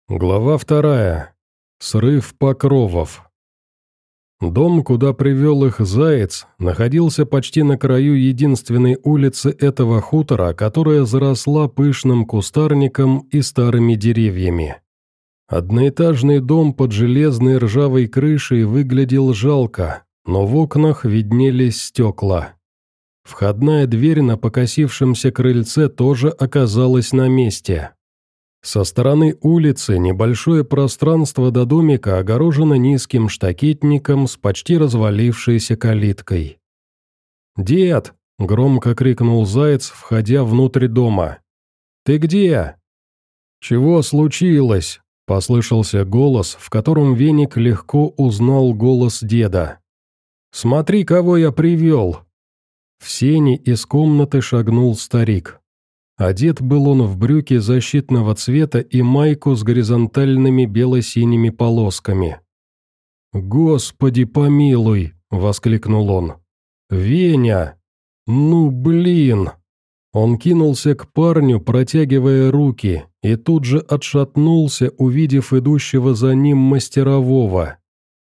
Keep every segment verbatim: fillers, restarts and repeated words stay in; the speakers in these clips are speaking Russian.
Глава вторая. Срыв покровов. Дом, куда привел их заяц, находился почти на краю единственной улицы этого хутора, которая заросла пышным кустарником и старыми деревьями. Одноэтажный дом под железной ржавой крышей выглядел жалко, но в окнах виднелись стекла. Входная дверь на покосившемся крыльце тоже оказалась на месте. Со стороны улицы небольшое пространство до домика огорожено низким штакетником с почти развалившейся калиткой. «Дед!» — громко крикнул заяц, входя внутрь дома. «Ты где?» «Чего случилось?» — послышался голос, в котором Веник легко узнал голос деда. «Смотри, кого я привел!» В сени из комнаты шагнул старик. Одет был он в брюки защитного цвета и майку с горизонтальными бело-синими полосками. «Господи помилуй!» — воскликнул он. «Веня! Ну, блин!» Он кинулся к парню, протягивая руки, и тут же отшатнулся, увидев идущего за ним мастерового.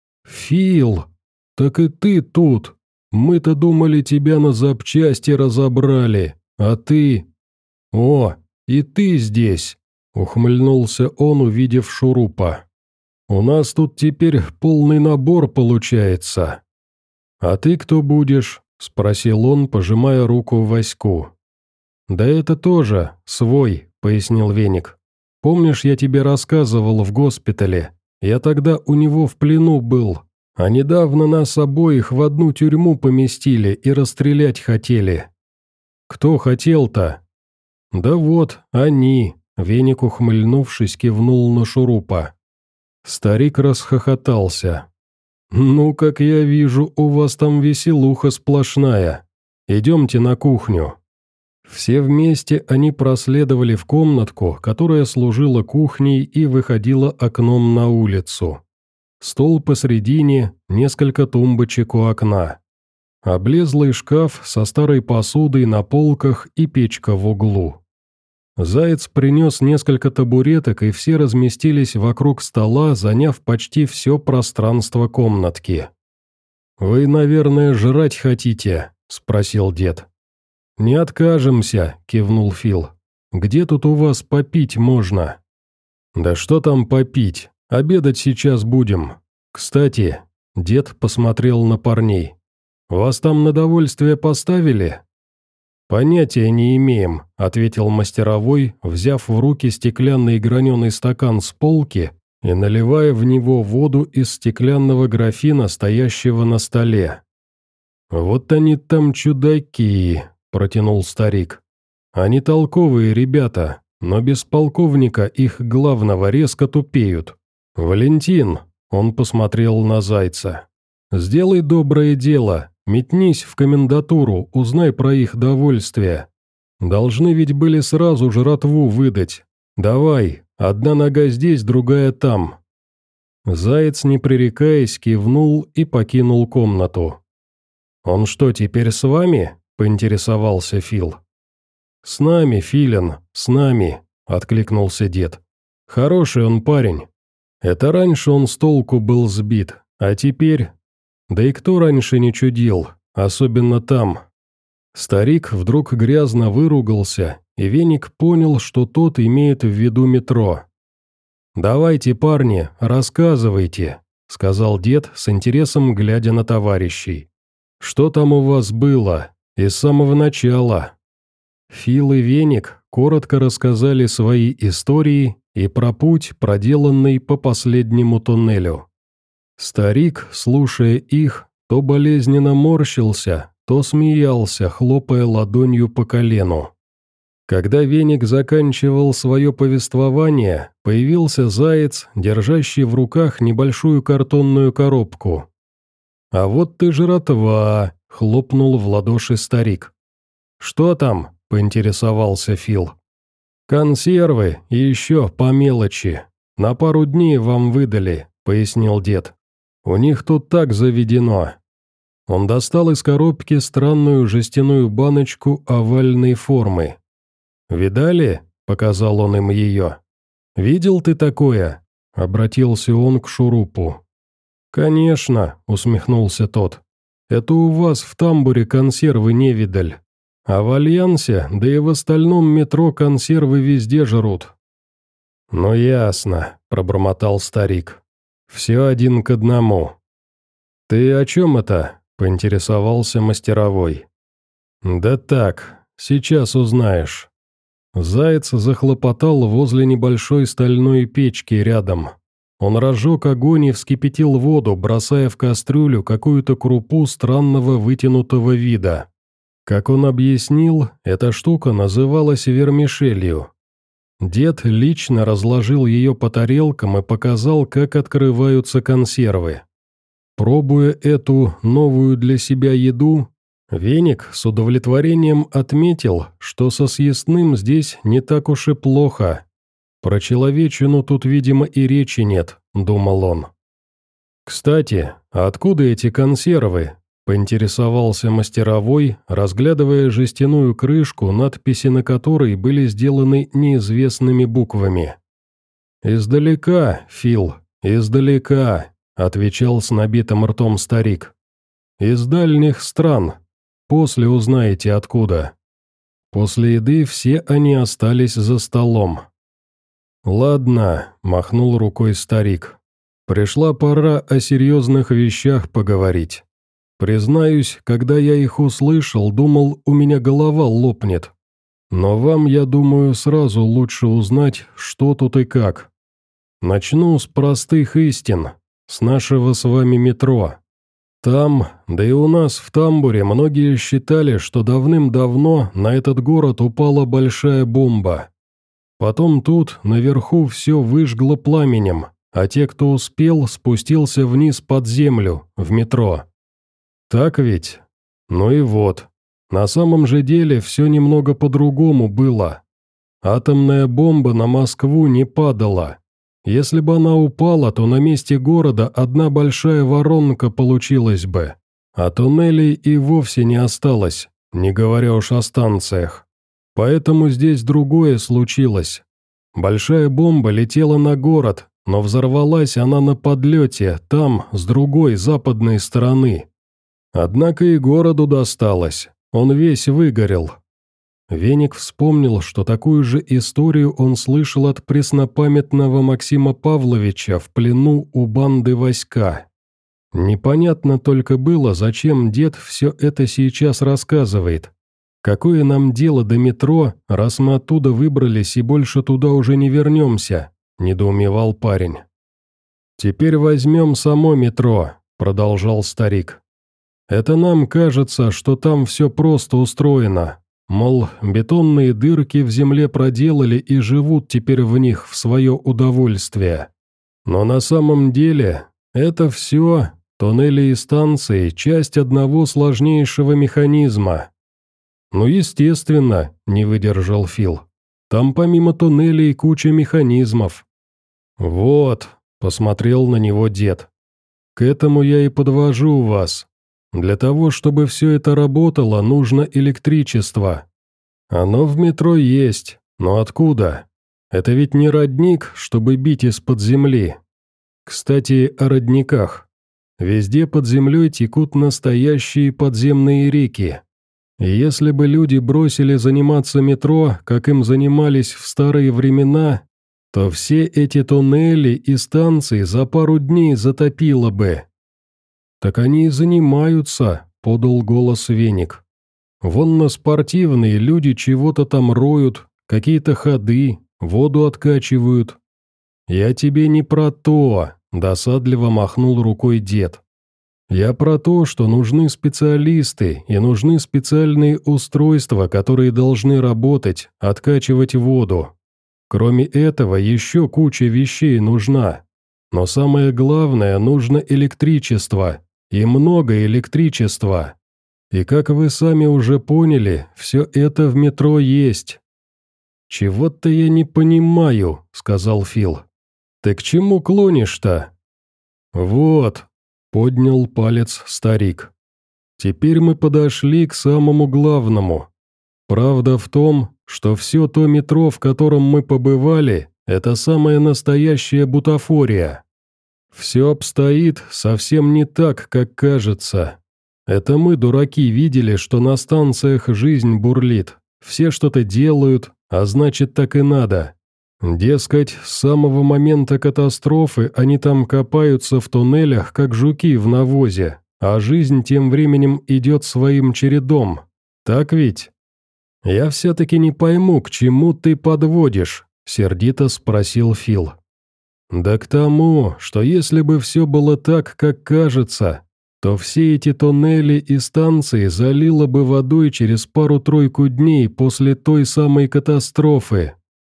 «Фил! Так и ты тут! Мы-то думали, тебя на запчасти разобрали, а ты...» «О, и ты здесь!» — ухмыльнулся он, увидев шурупа. «У нас тут теперь полный набор получается». «А ты кто будешь?» — спросил он, пожимая руку Ваську. «Да это тоже свой», — пояснил Веник. «Помнишь, я тебе рассказывал в госпитале? Я тогда у него в плену был, а недавно нас обоих в одну тюрьму поместили и расстрелять хотели». «Кто хотел-то?» «Да вот, они», — Веник, ухмыльнувшись, кивнул на шурупа. Старик расхохотался. «Ну, как я вижу, у вас там веселуха сплошная. Идемте на кухню». Все вместе они проследовали в комнатку, которая служила кухней и выходила окном на улицу. Стол посредине, несколько тумбочек у окна. Облезлый шкаф со старой посудой на полках и печка в углу. Заяц принес несколько табуреток, и все разместились вокруг стола, заняв почти все пространство комнатки. «Вы, наверное, жрать хотите?» – спросил дед. «Не откажемся», – кивнул Фил. «Где тут у вас попить можно?» «Да что там попить? Обедать сейчас будем. Кстати», – дед посмотрел на парней. «Вас там на довольствие поставили?» «Понятия не имеем», — ответил мастеровой, взяв в руки стеклянный граненый стакан с полки и наливая в него воду из стеклянного графина, стоящего на столе. «Вот они там чудаки», — протянул старик. «Они толковые ребята, но без полковника их главного резко тупеют. Валентин», — он посмотрел на Зайца, — «сделай доброе дело». Метнись в комендатуру, узнай про их довольствие. Должны ведь были сразу жратву выдать. Давай, одна нога здесь, другая там». Заяц, не пререкаясь, кивнул и покинул комнату. «Он что, теперь с вами?» – поинтересовался Фил. «С нами, Филин, с нами», – откликнулся дед. «Хороший он парень. Это раньше он с толку был сбит, а теперь...» Да и кто раньше не чудил, особенно там. Старик вдруг грязно выругался, и Веник понял, что тот имеет в виду метро. «Давайте, парни, рассказывайте», — сказал дед с интересом, глядя на товарищей. «Что там у вас было? И с самого начала?» Фил и Веник коротко рассказали свои истории и про путь, проделанный по последнему туннелю. Старик, слушая их, то болезненно морщился, то смеялся, хлопая ладонью по колену. Когда Веник заканчивал свое повествование, появился заяц, держащий в руках небольшую картонную коробку. «А вот ты жратва!» — хлопнул в ладоши старик. «Что там?» — поинтересовался Фил. «Консервы и еще по мелочи. На пару дней вам выдали», — пояснил дед. «У них тут так заведено». Он достал из коробки странную жестяную баночку овальной формы. «Видали?» – показал он им ее. Видел ты такое?» — обратился он к шурупу. «Конечно», — усмехнулся тот. «Это у вас в тамбуре консервы не видаль. А в Альянсе, да и в остальном метро консервы везде жрут». «Ну ясно», — пробормотал старик. «Все один к одному». «Ты о чем это?» — поинтересовался мастеровой. «Да так, сейчас узнаешь». Заяц захлопотал возле небольшой стальной печки рядом. Он разжег огонь и вскипятил воду, бросая в кастрюлю какую-то крупу странного вытянутого вида. Как он объяснил, эта штука называлась вермишелью. Дед лично разложил ее по тарелкам и показал, как открываются консервы. Пробуя эту новую для себя еду, Веник с удовлетворением отметил, что со съестным здесь не так уж и плохо. «Про человечину тут, видимо, и речи нет», — думал он. «Кстати, а откуда эти консервы?» — поинтересовался мастеровой, разглядывая жестяную крышку, надписи на которой были сделаны неизвестными буквами. «Издалека, Фил, издалека», — отвечал с набитым ртом старик. «Из дальних стран. После узнаете откуда». После еды все они остались за столом. «Ладно», — махнул рукой старик. «Пришла пора о серьезных вещах поговорить. Признаюсь, когда я их услышал, думал, у меня голова лопнет. Но вам, я думаю, сразу лучше узнать, что тут и как. Начну с простых истин, с нашего с вами метро. Там, да и у нас в тамбуре, многие считали, что давным-давно на этот город упала большая бомба. Потом тут, наверху, все выжгло пламенем, а те, кто успел, спустился вниз под землю, в метро. Так ведь? Ну и вот. На самом же деле все немного по-другому было. Атомная бомба на Москву не падала. Если бы она упала, то на месте города одна большая воронка получилась бы, а туннелей и вовсе не осталось, не говоря уж о станциях. Поэтому здесь другое случилось. Большая бомба летела на город, но взорвалась она на подлете, там, с другой, западной стороны. Однако и городу досталось, он весь выгорел. Веник вспомнил, что такую же историю он слышал от преснопамятного Максима Павловича в плену у банды Васька. Непонятно только было, зачем дед все это сейчас рассказывает. Какое нам дело до метро, раз мы оттуда выбрались и больше туда уже не вернемся, недоумевал парень. «Теперь возьмем само метро», — продолжал старик. «Это нам кажется, что там все просто устроено. Мол, бетонные дырки в земле проделали и живут теперь в них в свое удовольствие. Но на самом деле это все, туннели и станции, часть одного сложнейшего механизма». «Ну, естественно», — не выдержал Фил. «Там помимо туннелей куча механизмов». «Вот», — посмотрел на него дед. «К этому я и подвожу вас. Для того, чтобы все это работало, нужно электричество. Оно в метро есть, но откуда? Это ведь не родник, чтобы бить из-под земли. Кстати, о родниках. Везде под землей текут настоящие подземные реки. И если бы люди бросили заниматься метро, как им занимались в старые времена, то все эти туннели и станции за пару дней затопило бы». «Так они и занимаются», — подал голос Веник. «Вон на спортивные люди чего-то там роют, какие-то ходы, воду откачивают». «Я тебе не про то», — досадливо махнул рукой дед. «Я про то, что нужны специалисты и нужны специальные устройства, которые должны работать, откачивать воду. Кроме этого, еще куча вещей нужна. Но самое главное, нужно электричество. И много электричества. И как вы сами уже поняли, все это в метро есть». «Чего-то я не понимаю», — сказал Фил. «Ты к чему клонишь-то?» «Вот», — поднял палец старик. «Теперь мы подошли к самому главному. Правда в том, что все то метро, в котором мы побывали, Это самая настоящая бутафория. Все обстоит совсем не так, как кажется. Это мы, дураки, видели, что на станциях жизнь бурлит. Все что-то делают, а значит, так и надо. Дескать, с самого момента катастрофы они там копаются в туннелях, как жуки в навозе, а жизнь тем временем идет своим чередом. Так ведь? «Я все-таки не пойму, к чему ты подводишь?» – сердито спросил Фил. «Да к тому, что если бы все было так, как кажется, то все эти туннели и станции залило бы водой через пару-тройку дней после той самой катастрофы».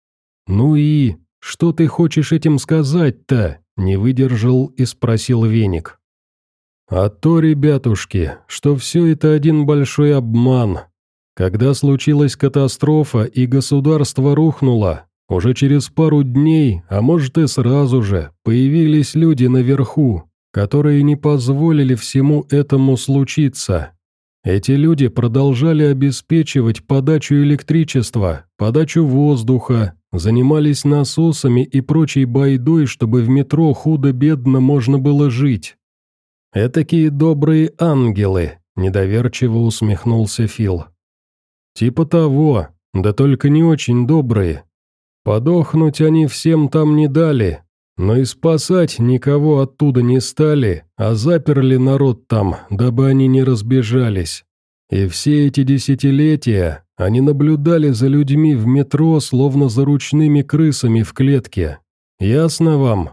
«Ну и что ты хочешь этим сказать-то?» – не выдержал и спросил Веник. «А то, ребятушки, что все это один большой обман. Когда случилась катастрофа и государство рухнуло, уже через пару дней, а может и сразу же, появились люди наверху, которые не позволили всему этому случиться. Эти люди продолжали обеспечивать подачу электричества, подачу воздуха, занимались насосами и прочей байдой, чтобы в метро худо-бедно можно было жить. «Этакие добрые ангелы», – недоверчиво усмехнулся Фил. «Типа того, да только не очень добрые. Подохнуть они всем там не дали, но и спасать никого оттуда не стали, а заперли народ там, дабы они не разбежались. И все эти десятилетия они наблюдали за людьми в метро, словно за ручными крысами в клетке. Ясно вам?»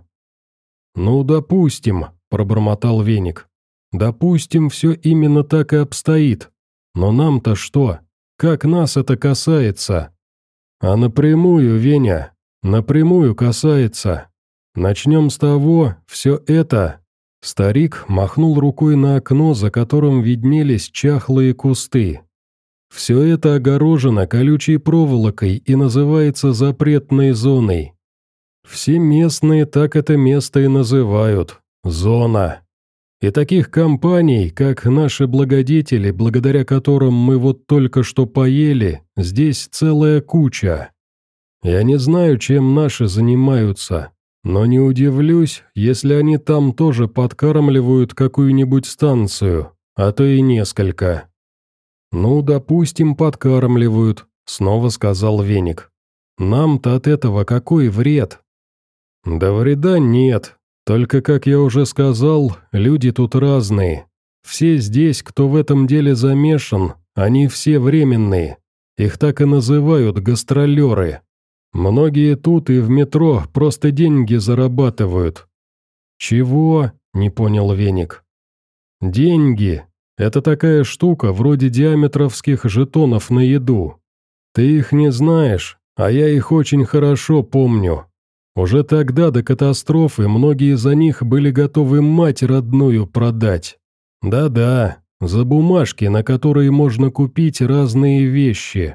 «Ну, допустим», – пробормотал Веник. «Допустим, все именно так и обстоит. Но нам-то что? Как нас это касается?» «А напрямую, Веня, напрямую касается. Начнем с того, все это...» Старик махнул рукой на окно, за которым виднелись чахлые кусты. «Все это огорожено колючей проволокой и называется запретной зоной. Все местные так это место и называют – зона. И таких компаний, как наши благодетели, благодаря которым мы вот только что поели, здесь целая куча. Я не знаю, чем наши занимаются, но не удивлюсь, если они там тоже подкармливают какую-нибудь станцию, а то и несколько». «Ну, допустим, подкармливают», — снова сказал Веник. «Нам-то от этого какой вред?» «Да вреда нет. Только, как я уже сказал, люди тут разные. Все здесь, кто в этом деле замешан, они все временные. Их так и называют гастролеры. Многие тут и в метро просто деньги зарабатывают». «Чего?» – не понял Веник. «Деньги. Это такая штука, вроде диаметровских жетонов на еду. Ты их не знаешь, а я их очень хорошо помню. Уже тогда, до катастрофы, многие за них были готовы мать родную продать. Да-да, за бумажки, на которые можно купить разные вещи.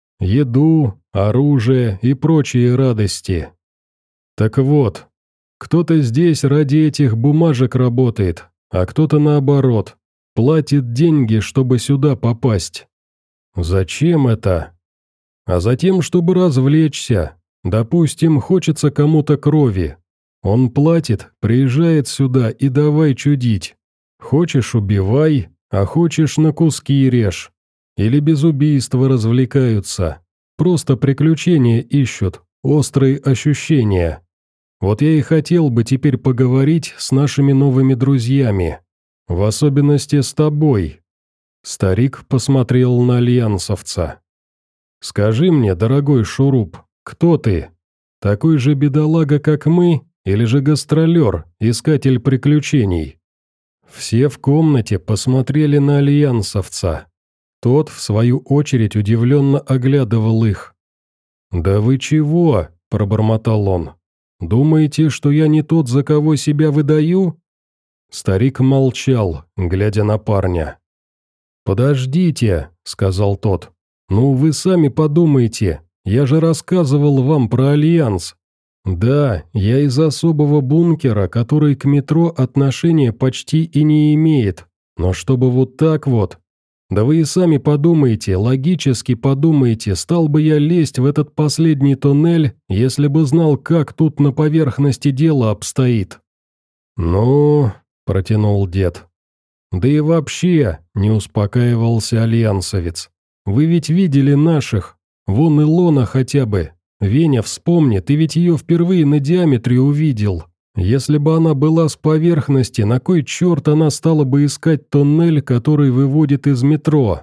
Еду, оружие и прочие радости. Так вот, кто-то здесь ради этих бумажек работает, а кто-то наоборот, платит деньги, чтобы сюда попасть. Зачем это? А затем, чтобы развлечься. Допустим, хочется кому-то крови. Он платит, приезжает сюда и давай чудить. Хочешь – убивай, а хочешь – на куски режь. Или без убийства развлекаются. Просто приключения ищут, острые ощущения. Вот я и хотел бы теперь поговорить с нашими новыми друзьями. В особенности с тобой». Старик посмотрел на альянсовца. «Скажи мне, дорогой шуруп, кто ты? Такой же бедолага, как мы, или же гастролер, искатель приключений?» Все в комнате посмотрели на альянсовца. Тот, в свою очередь, удивленно оглядывал их. «Да вы чего?» – пробормотал он. «Думаете, что я не тот, за кого себя выдаю?» Старик молчал, глядя на парня. «Подождите», – сказал тот. «Ну, вы сами подумайте, я же рассказывал вам про Альянс. Да, я из особого бункера, который к метро отношения почти и не имеет, но чтобы вот так вот. Да вы и сами подумайте, логически подумайте, стал бы я лезть в этот последний туннель, если бы знал, как тут на поверхности дело обстоит». «Ну...» — протянул дед. «Да и вообще», — не успокаивался альянсовец, — «вы ведь видели наших, вон Илона хотя бы. Веня, вспомни, ты ведь ее впервые на диаметре увидел. Если бы она была с поверхности, на кой черт она стала бы искать тоннель, который выводит из метро?»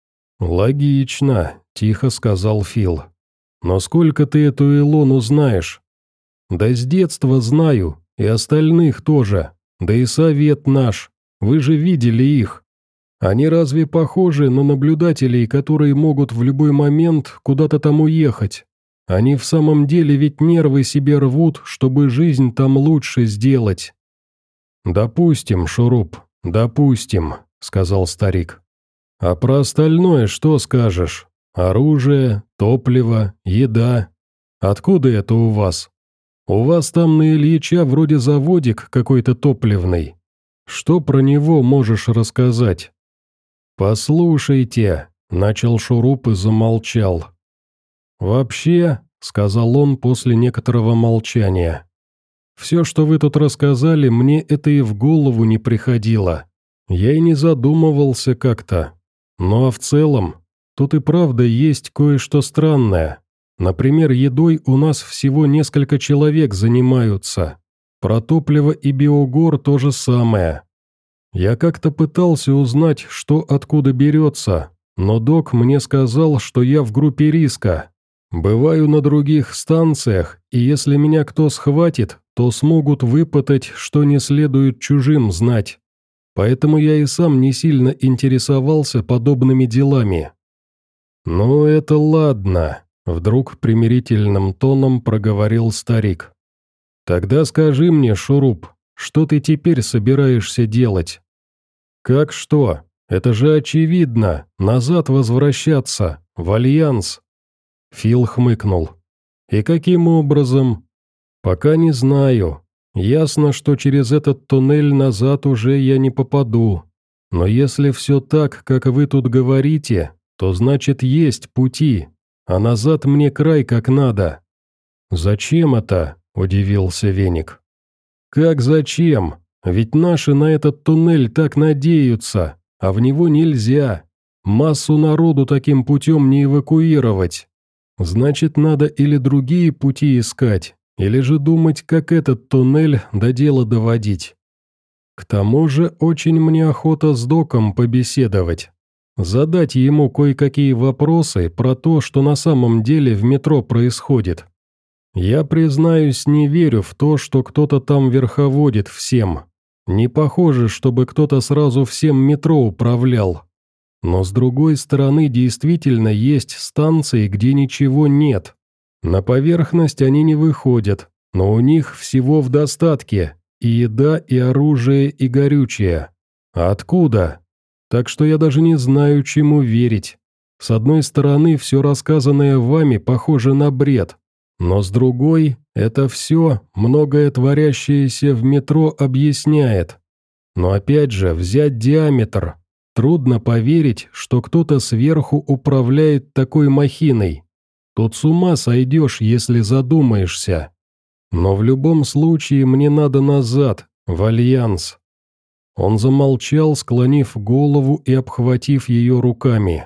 «Логично», — тихо сказал Фил. «Но сколько ты эту Илону знаешь?» «Да с детства знаю, и остальных тоже, да и совет наш, вы же видели их. Они разве похожи на наблюдателей, которые могут в любой момент куда-то там уехать? Они в самом деле ведь нервы себе рвут, чтобы жизнь там лучше сделать». «Допустим, Шуруп, допустим», — сказал старик. «А про остальное что скажешь? Оружие, топливо, еда. Откуда это у вас? У вас там на Ильича вроде заводик какой-то топливный. Что про него можешь рассказать?» «Послушайте», — начал Шуруп и замолчал. «Вообще», — сказал он после некоторого молчания, — «все, что вы тут рассказали, мне это и в голову не приходило. Я и не задумывался как-то. Ну а в целом, тут и правда есть кое-что странное. Например, едой у нас всего несколько человек занимаются. Про топливо и биогор то же самое. Я как-то пытался узнать, что откуда берется, но док мне сказал, что я в группе риска. Бываю на других станциях, и если меня кто схватит, то смогут выпытать, что не следует чужим знать. Поэтому я и сам не сильно интересовался подобными делами». «Ну, это ладно», — вдруг примирительным тоном проговорил старик. «Тогда скажи мне, Шуруп, что ты теперь собираешься делать?» «Как что? Это же очевидно, назад возвращаться, в Альянс». Фил хмыкнул. «И каким образом?» «Пока не знаю. Ясно, что через этот туннель назад уже я не попаду. Но если все так, как вы тут говорите, то значит есть пути, а назад мне край как надо». «Зачем это?» – удивился Веник. «Как зачем? Ведь наши на этот туннель так надеются, а в него нельзя. Массу народу таким путем не эвакуировать. Значит, надо или другие пути искать, или же думать, как этот туннель до дела доводить. К тому же очень мне охота с доком побеседовать. Задать ему кое-какие вопросы про то, что на самом деле в метро происходит. Я, признаюсь, не верю в то, что кто-то там верховодит всем. Не похоже, чтобы кто-то сразу всем метро управлял. Но с другой стороны, действительно есть станции, где ничего нет. На поверхность они не выходят, но у них всего в достатке. И еда, и оружие, и горючее. А откуда? Так что я даже не знаю, чему верить. С одной стороны, все рассказанное вами похоже на бред. Но с другой, это все, многое творящееся в метро объясняет. Но опять же, взять диаметр. Трудно поверить, что кто-то сверху управляет такой махиной. Тут с ума сойдешь, если задумаешься. Но в любом случае мне надо назад, в Альянс». Он замолчал, склонив голову и обхватив ее руками.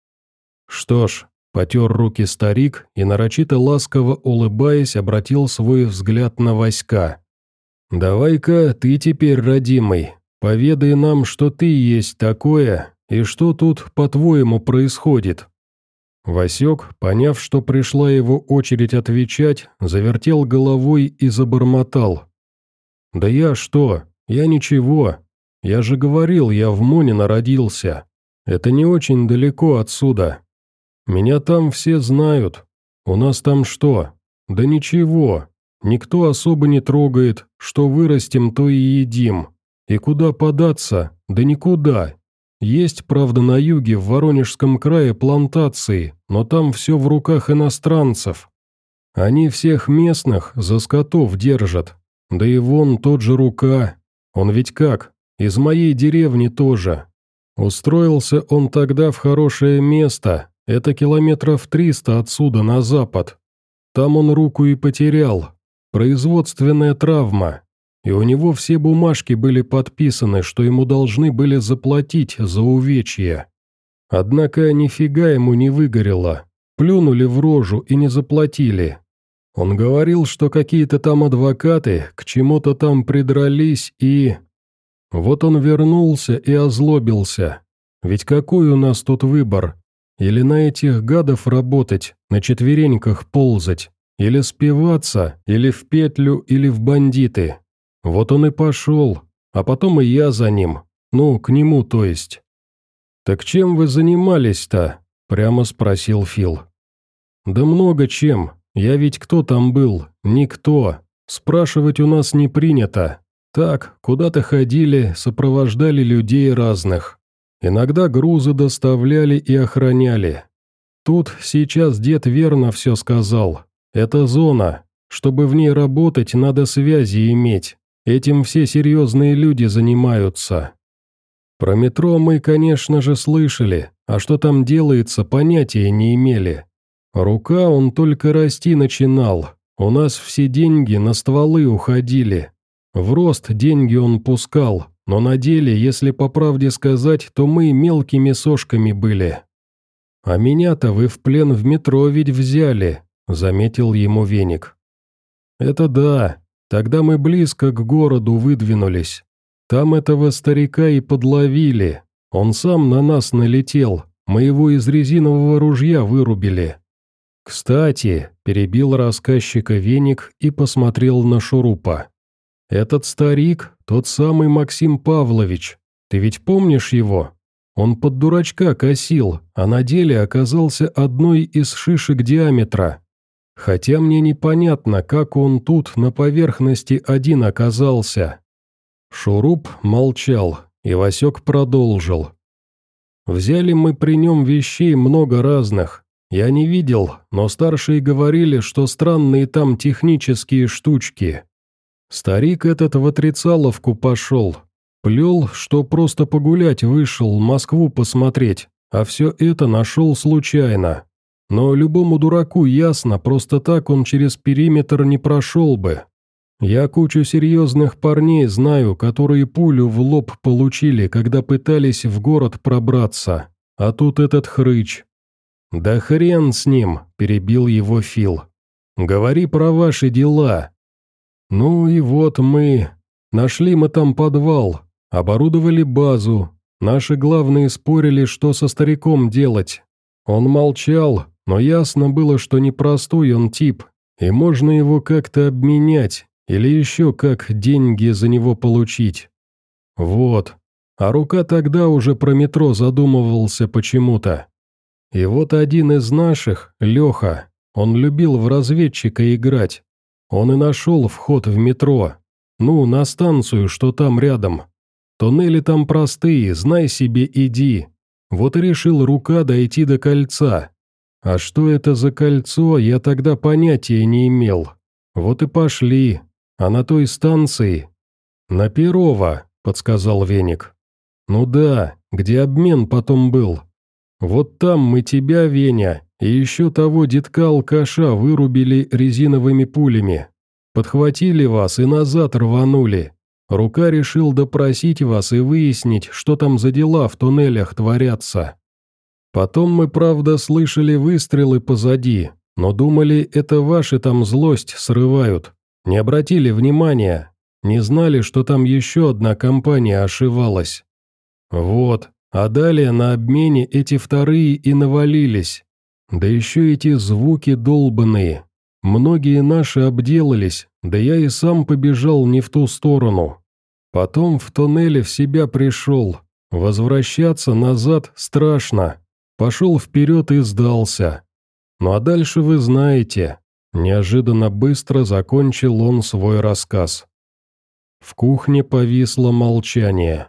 «Что ж», — потер руки старик и, нарочито ласково улыбаясь, обратил свой взгляд на Васька. «Давай-ка ты теперь, родимый, поведай нам, что ты есть такое, и что тут, по-твоему, происходит». Васек, поняв, что пришла его очередь отвечать, завертел головой и забормотал. «Да я что? Я ничего. Я же говорил, я в Монино родился. Это не очень далеко отсюда. Меня там все знают. У нас там что? Да ничего. Никто особо не трогает. Что вырастем, то и едим. И куда податься? Да никуда. Есть, правда, на юге, в Воронежском крае, плантации, но там все в руках иностранцев. Они всех местных за скотов держат. Да и вон тот же Рука. Он ведь как? Из моей деревни тоже. Устроился он тогда в хорошее место, это километров триста отсюда на запад. Там он руку и потерял, производственная травма, и у него все бумажки были подписаны, что ему должны были заплатить за увечье. Однако нифига ему не выгорело, плюнули в рожу и не заплатили. Он говорил, что какие-то там адвокаты к чему-то там придрались и... Вот он вернулся и озлобился. Ведь какой у нас тут выбор? Или на этих гадов работать, на четвереньках ползать, или спиваться, или в петлю, или в бандиты. Вот он и пошел, а потом и я за ним, ну, к нему, то есть. «Так чем вы занимались-то?» – прямо спросил Фил. «Да много чем, я ведь кто там был? Никто. Спрашивать у нас не принято. Так, куда-то ходили, сопровождали людей разных. Иногда грузы доставляли и охраняли. Тут сейчас дед верно все сказал. Это зона. Чтобы в ней работать, надо связи иметь. Этим все серьезные люди занимаются. Про метро мы, конечно же, слышали, а что там делается, понятия не имели. Рука он только расти начинал. У нас все деньги на стволы уходили. В рост деньги он пускал, но на деле, если по правде сказать, то мы мелкими сошками были. «А меня-то вы в плен в метро ведь взяли», — заметил ему Веник. «Это да, тогда мы близко к городу выдвинулись. Там этого старика и подловили. Он сам на нас налетел, мы его из резинового ружья вырубили». «Кстати», — перебил рассказчика Веник и посмотрел на Шурупа. «Этот старик, тот самый Максим Павлович, ты ведь помнишь его? Он под дурачка косил, а на деле оказался одной из шишек диаметра. Хотя мне непонятно, как он тут на поверхности один оказался». Шуруп молчал, и Васек продолжил. «Взяли мы при нем вещей много разных. Я не видел, но старшие говорили, что странные там технические штучки. Старик этот в отрицаловку пошел. Плел, что просто погулять вышел, Москву посмотреть, а все это нашел случайно. Но любому дураку ясно, просто так он через периметр не прошел бы. Я кучу серьезных парней знаю, которые пулю в лоб получили, когда пытались в город пробраться. А тут этот хрыч». «Да хрен с ним», – перебил его Фил. «Говори про ваши дела». «Ну и вот мы. Нашли мы там подвал, оборудовали базу. Наши главные спорили, что со стариком делать. Он молчал, но ясно было, что непростой он тип, и можно его как-то обменять, или еще как деньги за него получить. Вот. А Рука тогда уже про метро задумывался почему-то. И вот один из наших, Леха, он любил в разведчика играть. Он и нашел вход в метро. Ну, на станцию, что там рядом. Туннели там простые, знай себе, иди. Вот и решил Рука дойти до кольца. А что это за кольцо, я тогда понятия не имел. Вот и пошли. А на той станции... «На Перово», — подсказал Веник. «Ну да, где обмен потом был. Вот там мы тебя, Веня, и еще того детка-алкаша вырубили резиновыми пулями. Подхватили вас и назад рванули. Рука решил допросить вас и выяснить, что там за дела в туннелях творятся. Потом мы, правда, слышали выстрелы позади, но думали, это ваши там злость срывают. Не обратили внимания, не знали, что там еще одна компания ошивалась. Вот, а далее на обмене эти вторые и навалились. Да еще эти звуки долбаные. Многие наши обделались, да я и сам побежал не в ту сторону. Потом в туннеле в себя пришел. Возвращаться назад страшно. Пошел вперед и сдался. Ну а дальше вы знаете. Неожиданно быстро закончил он свой рассказ. В кухне повисло молчание.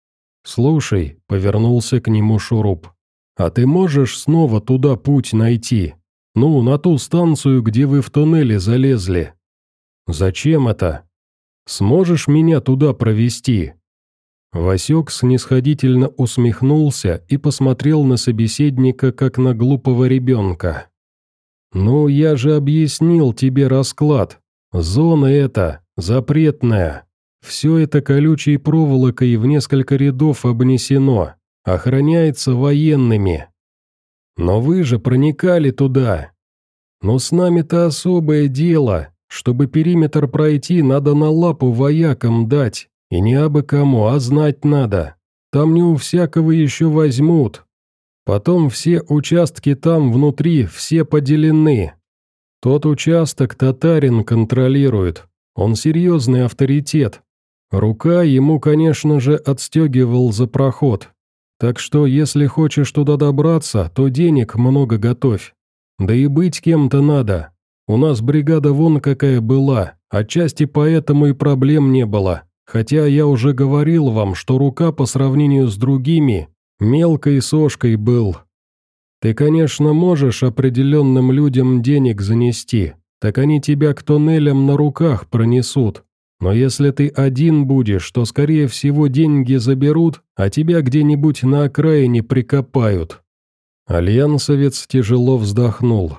«Слушай», — повернулся к нему Шуруп, — «а ты можешь снова туда путь найти? Ну, на ту станцию, где вы в туннеле залезли». «Зачем это? Сможешь меня туда провести?» Васек снисходительно усмехнулся и посмотрел на собеседника, как на глупого ребенка. «Ну, я же объяснил тебе расклад. Зона эта, запретная. Все это колючей проволокой в несколько рядов обнесено, охраняется военными. Но вы же проникали туда. Но с нами-то особое дело. Чтобы периметр пройти, надо на лапу воякам дать. И не абы кому, а знать надо. Там не у всякого еще возьмут. Потом все участки там внутри, все поделены. Тот участок татарин контролирует. Он серьезный авторитет. Рука ему, конечно же, отстегивал за проход. Так что, если хочешь туда добраться, то денег много готовь. Да и быть кем-то надо. У нас бригада вон какая была, отчасти поэтому и проблем не было. Хотя я уже говорил вам, что Рука по сравнению с другими мелкой сошкой был. Ты, конечно, можешь определенным людям денег занести, так они тебя к туннелям на руках пронесут. Но если ты один будешь, то, скорее всего, деньги заберут, а тебя где-нибудь на окраине прикопают». Альянсовец тяжело вздохнул.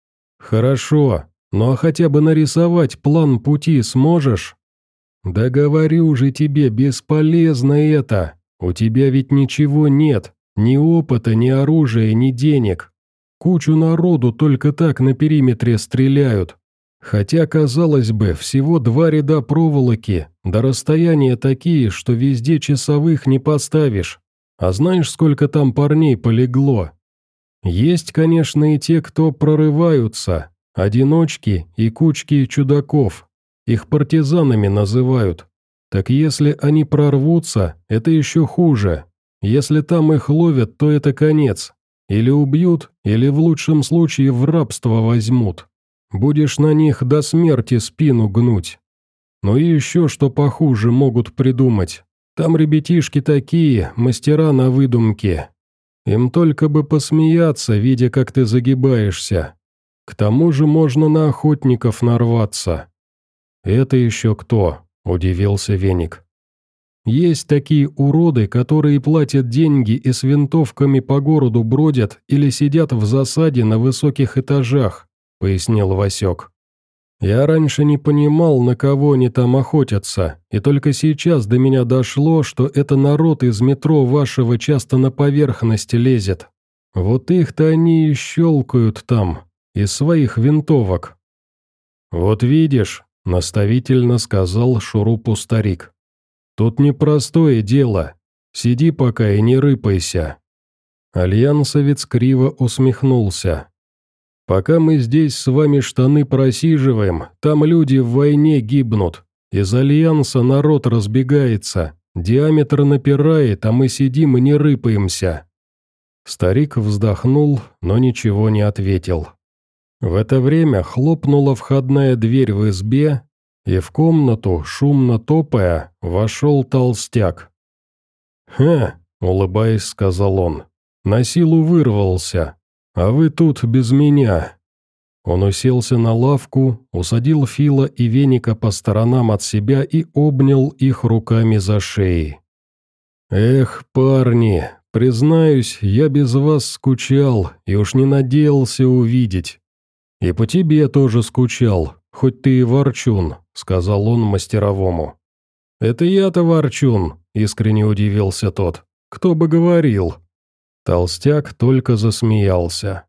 «Хорошо, ну а хотя бы нарисовать план пути сможешь?» «Да говорю же тебе, бесполезно это. У тебя ведь ничего нет, ни опыта, ни оружия, ни денег. Кучу народу только так на периметре стреляют. Хотя, казалось бы, всего два ряда проволоки, да расстояния такие, что везде часовых не поставишь. А знаешь, сколько там парней полегло? Есть, конечно, и те, кто прорываются, одиночки и кучки чудаков. Их партизанами называют. Так если они прорвутся, это еще хуже. Если там их ловят, то это конец. Или убьют, или в лучшем случае в рабство возьмут. Будешь на них до смерти спину гнуть. Но и еще что похуже могут придумать. Там ребятишки такие, мастера на выдумке. Им только бы посмеяться, видя, как ты загибаешься. К тому же можно на охотников нарваться». «Это еще кто?» – удивился Веник. «Есть такие уроды, которые платят деньги и с винтовками по городу бродят или сидят в засаде на высоких этажах», – пояснил Васек. «Я раньше не понимал, на кого они там охотятся, и только сейчас до меня дошло, что это народ из метро вашего часто на поверхности лезет. Вот их-то они и щелкают там, из своих винтовок». «Вот видишь», — наставительно сказал Шурупу старик. «Тут непростое дело. Сиди пока и не рыпайся». Альянсовец криво усмехнулся. «Пока мы здесь с вами штаны просиживаем, там люди в войне гибнут. Из Альянса народ разбегается, диаметр напирает, а мы сидим и не рыпаемся». Старик вздохнул, но ничего не ответил. В это время хлопнула входная дверь в избе, и в комнату, шумно топая, вошел толстяк. «Ха!» — улыбаясь, сказал он. «На силу вырвался, а вы тут без меня». Он уселся на лавку, усадил Фила и Веника по сторонам от себя и обнял их руками за шеи. «Эх, парни, признаюсь, я без вас скучал и уж не надеялся увидеть. И по тебе тоже скучал, хоть ты и ворчун», — сказал он мастеровому. «Это я-то ворчун», — искренне удивился тот. «Кто бы говорил?» Толстяк только засмеялся.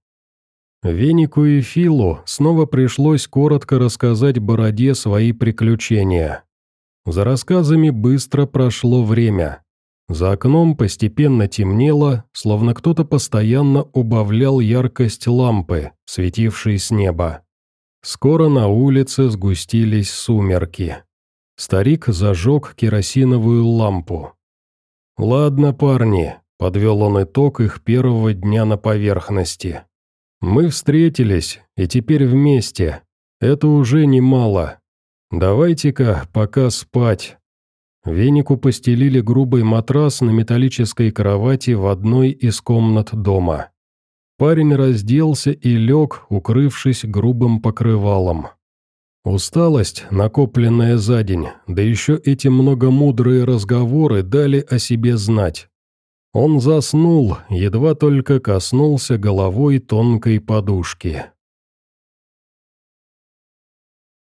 Венику и Филу снова пришлось коротко рассказать Бороде свои приключения. За рассказами быстро прошло время. За окном постепенно темнело, словно кто-то постоянно убавлял яркость лампы, светившей с неба. Скоро на улице сгустились сумерки. Старик зажег керосиновую лампу. «Ладно, парни», — подвел он итог их первого дня на поверхности. «Мы встретились, и теперь вместе. Это уже немало. Давайте-ка пока спать». Венику постелили грубый матрас на металлической кровати в одной из комнат дома. Парень разделся и лег, укрывшись грубым покрывалом. Усталость, накопленная за день, да еще эти многомудрые разговоры дали о себе знать. Он заснул, едва только коснулся головой тонкой подушки.